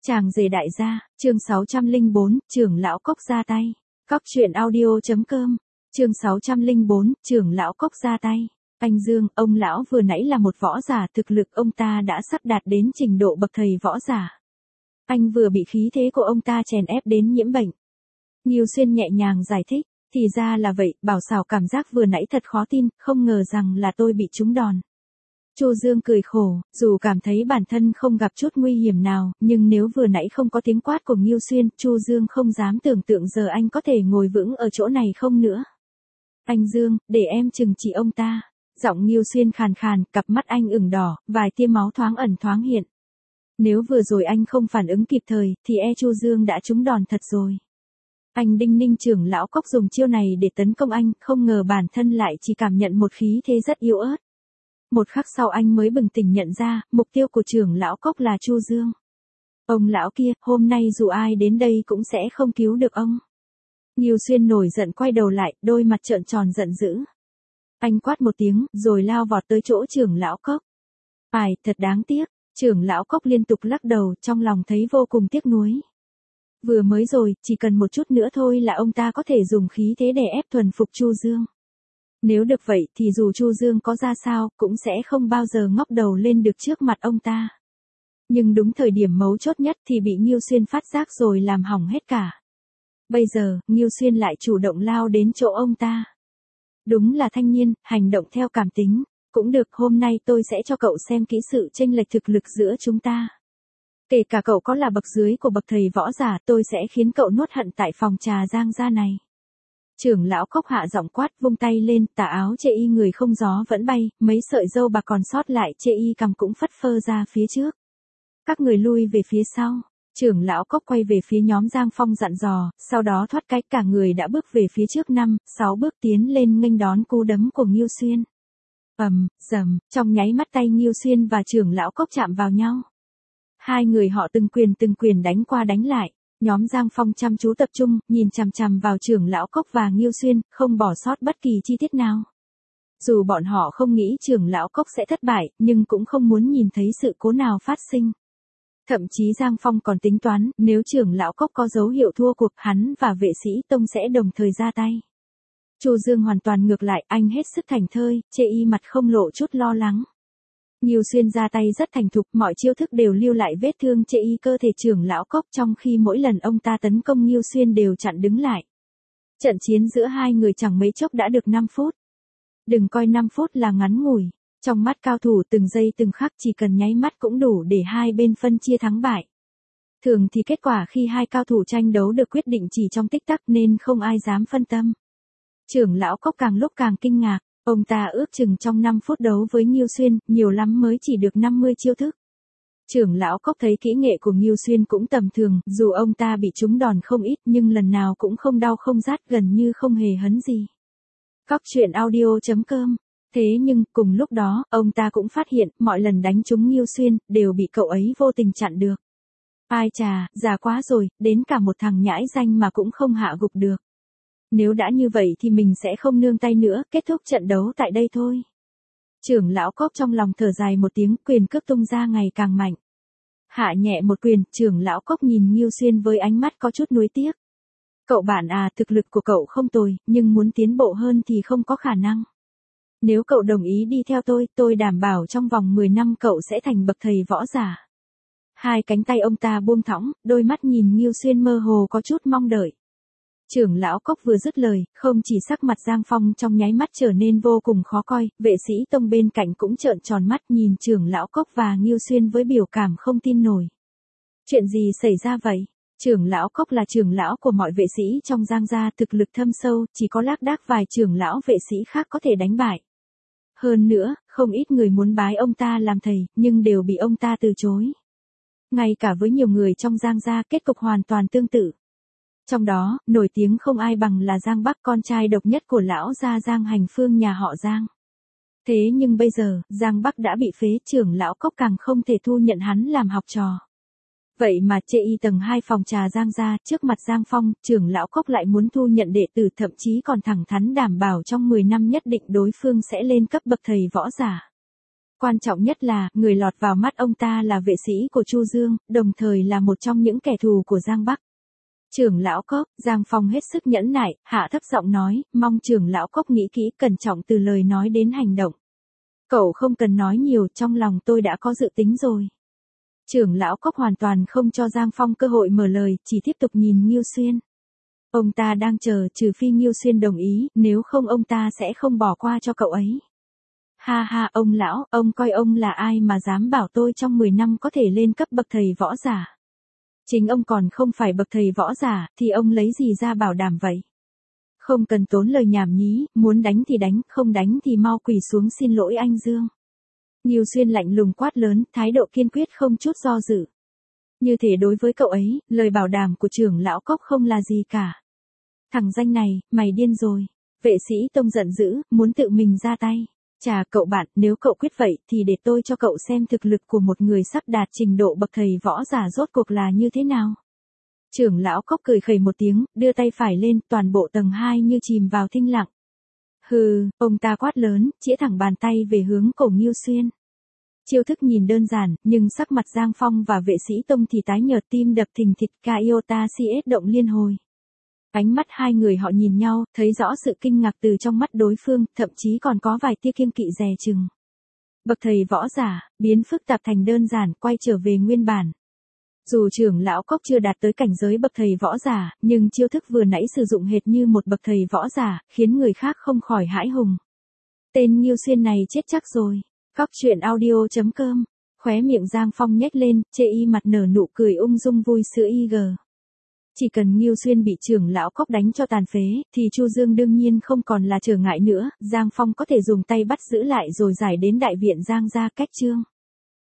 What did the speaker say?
Chàng rể đại gia, chương 604, trưởng lão Cốc ra tay. Cóc truyện audio.com, chương 604, trưởng lão Cốc ra tay. Anh Dương, ông lão vừa nãy là một võ giả, thực lực ông ta đã sắp đạt đến trình độ bậc thầy võ giả. Anh vừa bị khí thế của ông ta chèn ép đến nhiễm bệnh. Nghiêu Xuyên nhẹ nhàng giải thích, thì ra là vậy, Bảo Xảo cảm giác vừa nãy thật khó tin, không ngờ rằng là tôi bị trúng đòn. Chu Dương cười khổ, dù cảm thấy bản thân không gặp chút nguy hiểm nào, nhưng nếu vừa nãy không có tiếng quát của Nghiêu Xuyên, Chu Dương không dám tưởng tượng giờ anh có thể ngồi vững ở chỗ này không nữa. Anh Dương, để em trừng trị ông ta. Giọng Nghiêu Xuyên khàn khàn, cặp mắt anh ửng đỏ, vài tia máu thoáng ẩn thoáng hiện. Nếu vừa rồi anh không phản ứng kịp thời, thì Chu Dương đã trúng đòn thật rồi. Anh đinh ninh trưởng lão Cốc dùng chiêu này để tấn công anh, không ngờ bản thân lại chỉ cảm nhận một khí thế rất yếu ớt. Một khắc sau anh mới bừng tỉnh nhận ra, mục tiêu của trưởng lão Cốc là Chu Dương. Ông lão kia, hôm nay dù ai đến đây cũng sẽ không cứu được ông. Nghiêu Xuyên nổi giận quay đầu lại, đôi mặt trợn tròn giận dữ. Anh quát một tiếng, rồi lao vọt tới chỗ trưởng lão Cốc. Thật đáng tiếc, trưởng lão Cốc liên tục lắc đầu, trong lòng thấy vô cùng tiếc nuối. Vừa mới rồi, chỉ cần một chút nữa thôi là ông ta có thể dùng khí thế để ép thuần phục Chu Dương. Nếu được vậy thì dù Chu Dương có ra sao, cũng sẽ không bao giờ ngóc đầu lên được trước mặt ông ta. Nhưng đúng thời điểm mấu chốt nhất thì bị Nghiêu Xuyên phát giác rồi làm hỏng hết cả. Bây giờ, Nghiêu Xuyên lại chủ động lao đến chỗ ông ta. Đúng là thanh niên, hành động theo cảm tính. Cũng được, hôm nay tôi sẽ cho cậu xem kỹ sự chênh lệch thực lực giữa chúng ta. Kể cả cậu có là bậc dưới của bậc thầy võ giả, tôi sẽ khiến cậu nuốt hận tại phòng trà Giang gia này. Trưởng lão Cốc hạ giọng quát, vung tay lên, tà áo chê y người không gió vẫn bay, mấy sợi râu bạc còn sót lại chê y cằm cũng phất phơ ra phía trước. Các người lui về phía sau. Trưởng lão Cốc quay về phía nhóm Giang Phong dặn dò, sau đó thoát cách cả người đã bước về phía trước 5-6 bước tiến lên nghênh đón cú đấm của Nghiêu Xuyên. Rầm, trong nháy mắt tay Nghiêu Xuyên và trưởng lão Cốc chạm vào nhau. Hai người họ từng quyền đánh qua đánh lại. Nhóm Giang Phong chăm chú tập trung, nhìn chằm chằm vào trưởng lão Cốc và Nghiêu Xuyên, không bỏ sót bất kỳ chi tiết nào. Dù bọn họ không nghĩ trưởng lão Cốc sẽ thất bại, nhưng cũng không muốn nhìn thấy sự cố nào phát sinh. Thậm chí Giang Phong còn tính toán, nếu trưởng lão Cốc có dấu hiệu thua cuộc, hắn và vệ sĩ tông sẽ đồng thời ra tay. Chu Dương hoàn toàn ngược lại, anh hết sức thảnh thơi, chê y mặt không lộ chút lo lắng. Nghiêu Xuyên ra tay rất thành thục, mọi chiêu thức đều lưu lại vết thương chê y cơ thể trưởng lão Cốc, trong khi mỗi lần ông ta tấn công Nghiêu Xuyên đều chặn đứng lại. Trận chiến giữa hai người chẳng mấy chốc đã được 5 phút. Đừng coi 5 phút là ngắn ngủi, trong mắt cao thủ từng giây từng khắc chỉ cần nháy mắt cũng đủ để hai bên phân chia thắng bại. Thường thì kết quả khi hai cao thủ tranh đấu được quyết định chỉ trong tích tắc nên không ai dám phân tâm. Trưởng lão Cốc càng lúc càng kinh ngạc. Ông ta ước chừng trong 5 phút đấu với Nghiêu Xuyên, nhiều lắm mới chỉ được 50 chiêu thức. Trưởng lão Cốc thấy kỹ nghệ của Nghiêu Xuyên cũng tầm thường, dù ông ta bị trúng đòn không ít nhưng lần nào cũng không đau không rát, gần như không hề hấn gì. Cóc truyện audio.com. Thế nhưng, cùng lúc đó, ông ta cũng phát hiện, mọi lần đánh trúng Nghiêu Xuyên, đều bị cậu ấy vô tình chặn được. Ai chà, già quá rồi, đến cả một thằng nhãi danh mà cũng không hạ gục được. Nếu đã như vậy thì mình sẽ không nương tay nữa, kết thúc trận đấu tại đây thôi. Trưởng lão Cốc trong lòng thở dài một tiếng, quyền cước tung ra ngày càng mạnh. Hạ nhẹ một quyền, trưởng lão Cốc nhìn Nghiêu Xuyên với ánh mắt có chút nuối tiếc. Cậu bạn à, thực lực của cậu không tồi, nhưng muốn tiến bộ hơn thì không có khả năng. Nếu cậu đồng ý đi theo tôi đảm bảo trong vòng 10 năm cậu sẽ thành bậc thầy võ giả. Hai cánh tay ông ta buông thõng, đôi mắt nhìn Nghiêu Xuyên mơ hồ có chút mong đợi. Trưởng lão Cốc vừa dứt lời, không chỉ sắc mặt Giang Phong trong nháy mắt trở nên vô cùng khó coi, vệ sĩ tông bên cạnh cũng trợn tròn mắt nhìn trưởng lão Cốc và Nghiêu Xuyên với biểu cảm không tin nổi. Chuyện gì xảy ra vậy? Trưởng lão Cốc là trưởng lão của mọi vệ sĩ trong Giang gia, thực lực thâm sâu, chỉ có lác đác vài trưởng lão vệ sĩ khác có thể đánh bại. Hơn nữa, không ít người muốn bái ông ta làm thầy, nhưng đều bị ông ta từ chối. Ngay cả với nhiều người trong Giang gia, kết cục hoàn toàn tương tự. Trong đó, nổi tiếng không ai bằng là Giang Bắc, con trai độc nhất của lão gia Giang Hành Phương nhà họ Giang. Thế nhưng bây giờ, Giang Bắc đã bị phế, trưởng lão Cốc càng không thể thu nhận hắn làm học trò. Vậy mà chê y tầng 2 phòng trà Giang gia, trước mặt Giang Phong, trưởng lão Cốc lại muốn thu nhận đệ tử, thậm chí còn thẳng thắn đảm bảo trong 10 năm nhất định đối phương sẽ lên cấp bậc thầy võ giả. Quan trọng nhất là, người lọt vào mắt ông ta là vệ sĩ của Chu Dương, đồng thời là một trong những kẻ thù của Giang Bắc. Trưởng lão Cốc, Giang Phong hết sức nhẫn nại, hạ thấp giọng nói, mong trưởng lão Cốc nghĩ kỹ, cẩn trọng từ lời nói đến hành động. Cậu không cần nói nhiều, trong lòng tôi đã có dự tính rồi. Trưởng lão Cốc hoàn toàn không cho Giang Phong cơ hội mở lời, chỉ tiếp tục nhìn Ngưu Xuyên. Ông ta đang chờ, trừ phi Ngưu Xuyên đồng ý, nếu không ông ta sẽ không bỏ qua cho cậu ấy. Ha ha, ông lão, ông coi ông là ai mà dám bảo tôi trong 10 năm có thể lên cấp bậc thầy võ giả. Chính ông còn không phải bậc thầy võ giả, thì ông lấy gì ra bảo đảm vậy? Không cần tốn lời nhảm nhí, muốn đánh thì đánh, không đánh thì mau quỳ xuống xin lỗi anh Dương. Ngưu Xuyên lạnh lùng quát lớn, thái độ kiên quyết không chút do dự. Như thể đối với cậu ấy, lời bảo đảm của trưởng lão Cốc không là gì cả. Thằng danh này, mày điên rồi. Vệ sĩ Tông giận dữ, muốn tự mình ra tay. Chà cậu bạn, nếu cậu quyết vậy thì để tôi cho cậu xem thực lực của một người sắp đạt trình độ bậc thầy võ giả rốt cuộc là như thế nào. Trưởng lão Cốc cười khẩy một tiếng, đưa tay phải lên, toàn bộ tầng 2 như chìm vào thinh lặng. Hừ, ông ta quát lớn, chĩa thẳng bàn tay về hướng cổ Ngưu Xuyên. Chiêu thức nhìn đơn giản, nhưng sắc mặt Giang Phong và vệ sĩ Tông thì tái nhợt, tim đập thình thịch, Iota CS động liên hồi. Ánh mắt hai người họ nhìn nhau, thấy rõ sự kinh ngạc từ trong mắt đối phương, thậm chí còn có vài tia kiêng kỵ dè chừng. Bậc thầy võ giả, biến phức tạp thành đơn giản, quay trở về nguyên bản. Dù trưởng lão Cốc chưa đạt tới cảnh giới bậc thầy võ giả, nhưng chiêu thức vừa nãy sử dụng hệt như một bậc thầy võ giả, khiến người khác không khỏi hãi hùng. Tên Ngưu Xuyên này chết chắc rồi. Cóc truyện audio.com. Khóe miệng Giang Phong nhếch lên, chê y mặt nở nụ cười ung dung vui sữa IG. Chỉ cần Ngưu Xuyên bị trưởng lão Cốc đánh cho tàn phế, thì Chu Dương đương nhiên không còn là trở ngại nữa, Giang Phong có thể dùng tay bắt giữ lại rồi giải đến đại viện Giang gia cách chương.